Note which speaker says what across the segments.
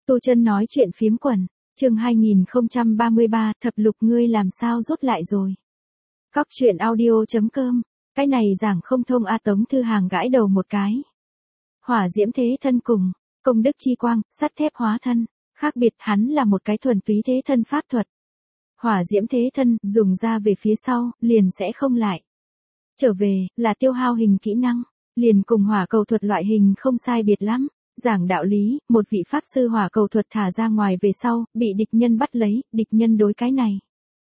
Speaker 1: Tu Chân nói chuyện phiếm quần, chương 2033, thập lục ngươi làm sao rút lại rồi. Cóc truyện audio.com, cái này giảng không thông a. Tống Thư Hàng gãi đầu một cái. Hỏa diễm thế thân cùng, công đức chi quang, sắt thép hóa thân, khác biệt hắn là một cái thuần túy thế thân pháp thuật. Hỏa diễm thế thân, dùng ra về phía sau, liền sẽ không lại. Trở về, là tiêu hao hình kỹ năng, liền cùng hỏa cầu thuật loại hình không sai biệt lắm. Giảng đạo lý, một vị pháp sư hỏa cầu thuật thả ra ngoài về sau, bị địch nhân bắt lấy, địch nhân đối cái này.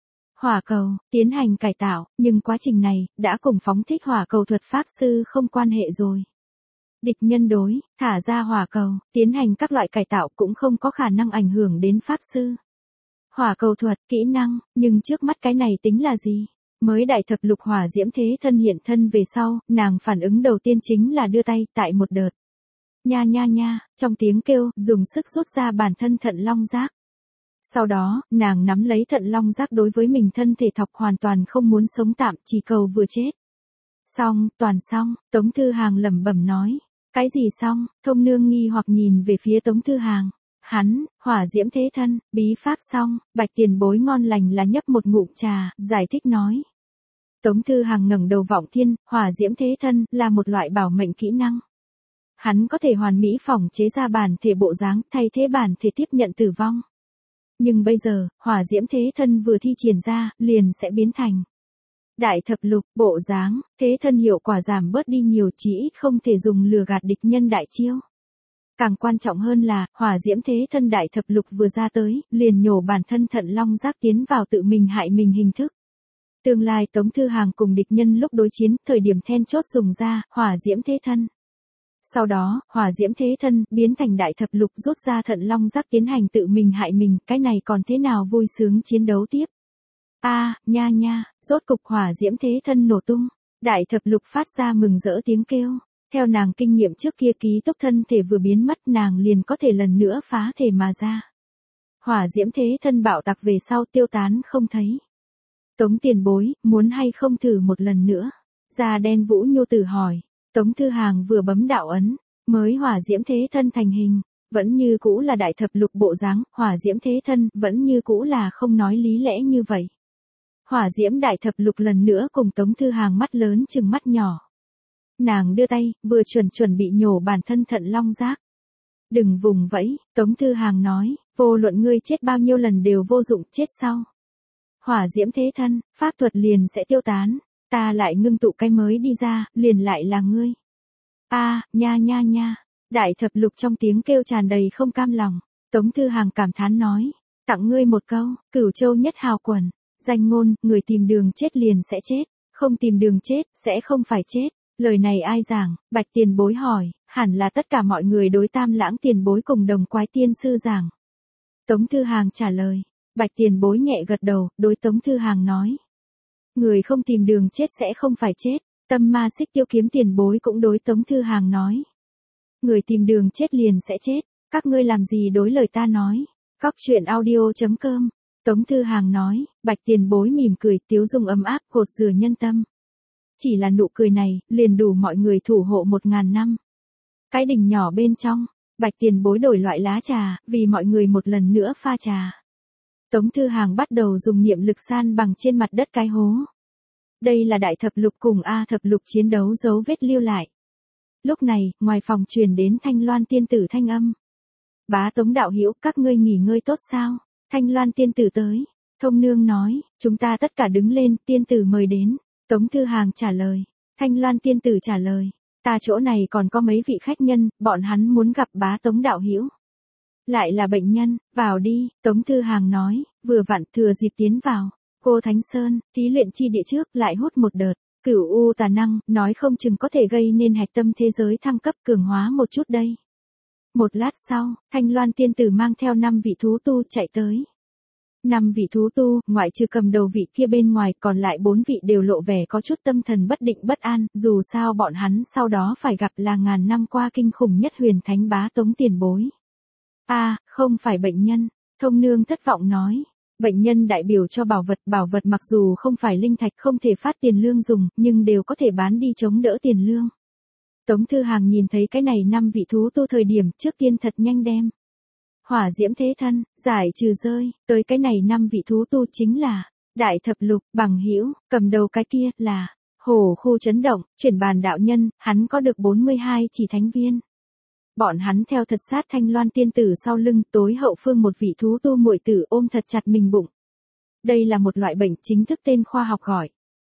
Speaker 1: Hỏa cầu, tiến hành cải tạo, nhưng quá trình này, đã cùng phóng thích hỏa cầu thuật pháp sư không quan hệ rồi. Địch nhân đối, thả ra hỏa cầu, tiến hành các loại cải tạo cũng không có khả năng ảnh hưởng đến pháp sư. Hỏa cầu thuật, kỹ năng, nhưng trước mắt cái này tính là gì? Mới đại thập lục hỏa diễm thế thân hiện thân về sau, nàng phản ứng đầu tiên chính là đưa tay tại một đợt. Nha nha nha, trong tiếng kêu, dùng sức rút ra bản thân thận long giác. Sau đó, nàng nắm lấy thận long giác đối với mình thân thể thọc hoàn toàn không muốn sống tạm, chỉ cầu vừa chết. Xong, toàn xong, Tống Thư Hàng lẩm bẩm nói. Cái gì xong? Thông nương nghi hoặc nhìn về phía Tống Thư Hàng. Hắn, hỏa diễm thế thân, bí pháp xong, Bạch tiền bối ngon lành là nhấp một ngụm trà, giải thích nói. Tống Thư Hàng ngẩng đầu vọng thiên, hỏa diễm thế thân, là một loại bảo mệnh kỹ năng. Hắn có thể hoàn mỹ phỏng chế ra bản thể bộ dáng, thay thế bản thể tiếp nhận tử vong. Nhưng bây giờ, hỏa diễm thế thân vừa thi triển ra, liền sẽ biến thành đại thập lục, bộ dáng, thế thân hiệu quả giảm bớt đi nhiều, chỉ ít không thể dùng lừa gạt địch nhân đại chiêu. Càng quan trọng hơn là, hỏa diễm thế thân đại thập lục vừa ra tới, liền nhổ bản thân thận long giác tiến vào tự mình hại mình hình thức. Tương lai Tống Thư Hàng cùng địch nhân lúc đối chiến, thời điểm then chốt dùng ra, hỏa diễm thế thân. Sau đó, hỏa diễm thế thân, biến thành đại thập lục rút ra thận long giác tiến hành tự mình hại mình, cái này còn thế nào vui sướng chiến đấu tiếp. Nha nha, rốt cục hỏa diễm thế thân nổ tung, đại thập lục phát ra mừng rỡ tiếng kêu. Theo nàng kinh nghiệm trước kia ký túc thân thể vừa biến mất nàng liền có thể lần nữa phá thể mà ra. Hỏa diễm thế thân bạo tạc về sau tiêu tán không thấy. Tống tiền bối, muốn hay không thử một lần nữa? Da đen Vũ Nhu Tử hỏi. Tống Thư Hàng vừa bấm đạo ấn, mới hỏa diễm thế thân thành hình, vẫn như cũ là đại thập lục bộ dáng, hỏa diễm thế thân, vẫn như cũ là không nói lý lẽ như vậy. Hỏa diễm đại thập lục lần nữa cùng Tống Thư Hàng mắt lớn chừng mắt nhỏ. Nàng đưa tay, vừa chuẩn bị nhổ bản thân thận long giác. Đừng vùng vẫy, Tống Thư Hàng nói, vô luận ngươi chết bao nhiêu lần đều vô dụng, chết sau. Hỏa diễm thế thân, pháp thuật liền sẽ tiêu tán. Ta lại ngưng tụ cái mới đi ra, liền lại là ngươi. Nha nha nha, đại thập lục trong tiếng kêu tràn đầy không cam lòng. Tống Thư Hàng cảm thán nói, tặng ngươi một câu, Cửu Châu nhất hào quần, danh ngôn, người tìm đường chết liền sẽ chết, không tìm đường chết, sẽ không phải chết. Lời này ai giảng? Bạch tiền bối hỏi, hẳn là tất cả mọi người đối Tam Lãng tiền bối cùng Đồng Quái tiên sư giảng. Tống Thư Hàng trả lời, Bạch tiền bối nhẹ gật đầu, đối Tống Thư Hàng nói. Người không tìm đường chết sẽ không phải chết, Tâm Ma Xích Tiêu kiếm tiền bối cũng đối Tống Thư Hàng nói. Người tìm đường chết liền sẽ chết, các ngươi làm gì đối lời ta nói. Cóc truyện audio.com, Tống Thư Hàng nói, Bạch tiền bối mỉm cười, tiếu dung ấm áp, cột rửa nhân tâm. Chỉ là nụ cười này, liền đủ mọi người thủ hộ 1000 năm. Cái đình nhỏ bên trong, Bạch tiền bối đổi loại lá trà, vì mọi người một lần nữa pha trà. Tống Thư Hàng bắt đầu dùng niệm lực san bằng trên mặt đất cái hố. Đây là đại thập lục cùng A thập lục chiến đấu dấu vết lưu lại. Lúc này, ngoài phòng truyền đến Thanh Loan tiên tử thanh âm. Bá Tống đạo hữu, các ngươi nghỉ ngơi tốt sao? Thanh Loan tiên tử tới. Thông nương nói, chúng ta tất cả đứng lên, tiên tử mời đến. Tống Thư Hàng trả lời. Thanh Loan tiên tử trả lời. Ta chỗ này còn có mấy vị khách nhân, bọn hắn muốn gặp bá Tống đạo hữu. Lại là bệnh nhân, vào đi, Tống Thư Hàng nói, vừa vặn thừa dịp tiến vào. Cô Thánh Sơn, thí luyện chi địa trước, lại hút một đợt. Cửu u tà năng, nói không chừng có thể gây nên hạch tâm thế giới thăng cấp cường hóa một chút đây. Một lát sau, Thanh Loan tiên tử mang theo 5 vị thú tu chạy tới. 5 vị thú tu, ngoại trừ cầm đầu vị kia bên ngoài, còn lại 4 vị đều lộ vẻ có chút tâm thần bất định bất an, dù sao bọn hắn sau đó phải gặp là ngàn năm qua kinh khủng nhất huyền thánh bá Tống tiền bối. Không phải bệnh nhân, Thông nương thất vọng nói. Bệnh nhân đại biểu cho bảo vật mặc dù không phải linh thạch không thể phát tiền lương dùng, nhưng đều có thể bán đi chống đỡ tiền lương. Tống Thư Hàng nhìn thấy cái này 5 vị thú tu thời điểm trước tiên thật nhanh đem hỏa diễm thế thân, giải trừ rơi, tới cái này 5 vị thú tu chính là Đại Thập Lục, Bằng Hữu, cầm đầu cái kia là Hổ Khu chấn động, chuyển bàn đạo nhân, hắn có được 42 chỉ thánh viên. Bọn hắn theo thật sát Thanh Loan tiên tử sau lưng, tối hậu phương một vị thú tu muội tử ôm thật chặt mình bụng. Đây là một loại bệnh, chính thức tên khoa học gọi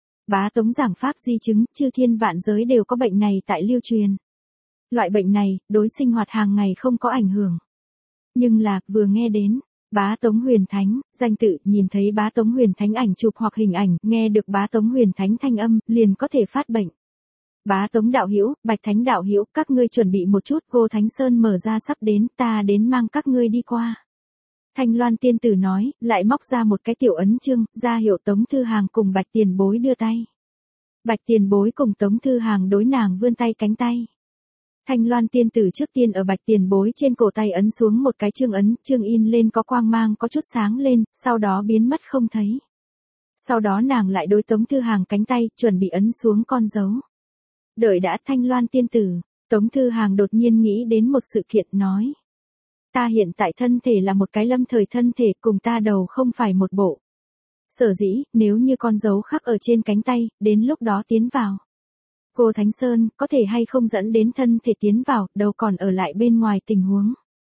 Speaker 1: Bá Tống giảng pháp di chứng, chư thiên vạn giới đều có bệnh này tại lưu truyền. Loại bệnh này, đối sinh hoạt hàng ngày không có ảnh hưởng. Nhưng là, vừa nghe đến Bá Tống Huyền Thánh, danh tự, nhìn thấy Bá Tống Huyền Thánh ảnh chụp hoặc hình ảnh, nghe được Bá Tống Huyền Thánh thanh âm, liền có thể phát bệnh. Bá Tống đạo hữu, Bạch Thánh đạo hữu, các ngươi chuẩn bị một chút, Cô Thánh Sơn mở ra sắp đến, ta đến mang các ngươi đi qua. Thanh Loan tiên tử nói, lại móc ra một cái tiểu ấn chương, ra hiệu Tống Thư Hàng cùng Bạch Tiền Bối đưa tay. Bạch Tiền Bối cùng Tống Thư Hàng đối nàng vươn tay cánh tay. Thanh Loan tiên tử trước tiên ở Bạch Tiền Bối trên cổ tay ấn xuống một cái chương ấn, chương in lên có quang mang có chút sáng lên, sau đó biến mất không thấy. Sau đó nàng lại đối Tống Thư Hàng cánh tay, chuẩn bị ấn xuống con dấu. Đợi đã Thanh Loan tiên tử, Tống Thư Hàng đột nhiên nghĩ đến một sự kiện nói. Ta hiện tại thân thể là một cái lâm thời thân thể, cùng ta đầu không phải một bộ. Sở dĩ, nếu như con dấu khắc ở trên cánh tay, đến lúc đó tiến vào Cô Thánh Sơn, có thể hay không dẫn đến thân thể tiến vào, đâu còn ở lại bên ngoài tình huống.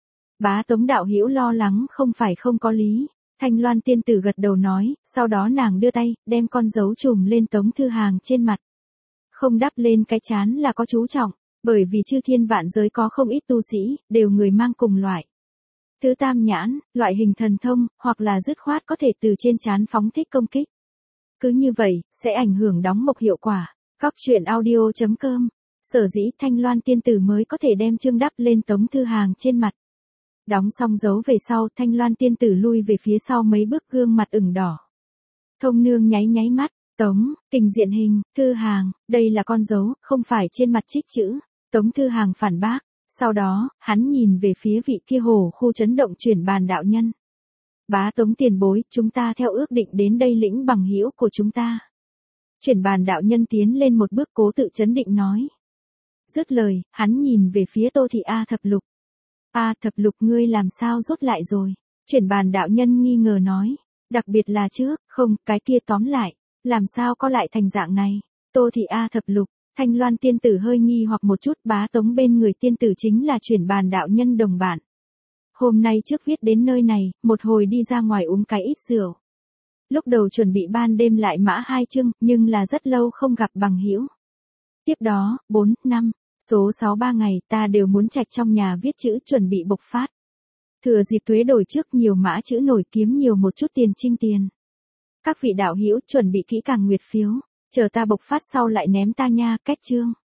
Speaker 1: Bá Tống đạo hữu lo lắng không phải không có lý. Thanh Loan tiên tử gật đầu nói, sau đó nàng đưa tay, đem con dấu trùm lên Tống Thư Hàng trên mặt. Không đắp lên cái trán là có chú trọng, bởi vì chư thiên vạn giới có không ít tu sĩ, đều người mang cùng loại. Thứ tam nhãn, loại hình thần thông, hoặc là dứt khoát có thể từ trên trán phóng thích công kích. Cứ như vậy, sẽ ảnh hưởng đóng mộc hiệu quả. Cóc truyện audio.com. Sở dĩ Thanh Loan tiên tử mới có thể đem chương đắp lên Tống Thư Hàng trên mặt. Đóng xong dấu về sau, Thanh Loan tiên tử lui về phía sau mấy bước, gương mặt ửng đỏ. Thông nương nháy nháy mắt, Tống, kinh diện hình, Thư Hàng, đây là con dấu, không phải trên mặt trích chữ. Tống Thư Hàng phản bác. Sau đó, hắn nhìn về phía vị kia Hổ Khu chấn động chuyển bàn đạo nhân. Bá Tống tiền bối, chúng ta theo ước định đến đây lĩnh bằng hữu của chúng ta. Chuyển bàn đạo nhân tiến lên một bước, cố tự chấn định nói. Dứt lời, hắn nhìn về phía Tô Thị A Thập Lục. A Thập Lục, ngươi làm sao rút lại rồi? Chuyển bàn đạo nhân nghi ngờ nói. Đặc biệt là trước, không, cái kia tóm lại, làm sao có lại thành dạng này? Tô Thị A Thập Lục, Thanh Loan tiên tử hơi nghi hoặc một chút. Bá Tống bên người tiên tử chính là chuyển bàn đạo nhân đồng bạn. Hôm nay trước viết đến nơi này, một hồi đi ra ngoài uống cái ít rượu. Lúc đầu chuẩn bị ban đêm lại mã 2 chương, nhưng là rất lâu không gặp bằng hữu. Tiếp đó, 4, 5, số 6 3 ngày ta đều muốn trạch trong nhà viết chữ chuẩn bị bộc phát. Thừa dịp thuế đổi trước nhiều mã chữ nổi kiếm nhiều một chút tiền trinh tiền. Các vị đạo hữu chuẩn bị kỹ càng nguyệt phiếu, chờ ta bộc phát sau lại ném ta nha, cách chương.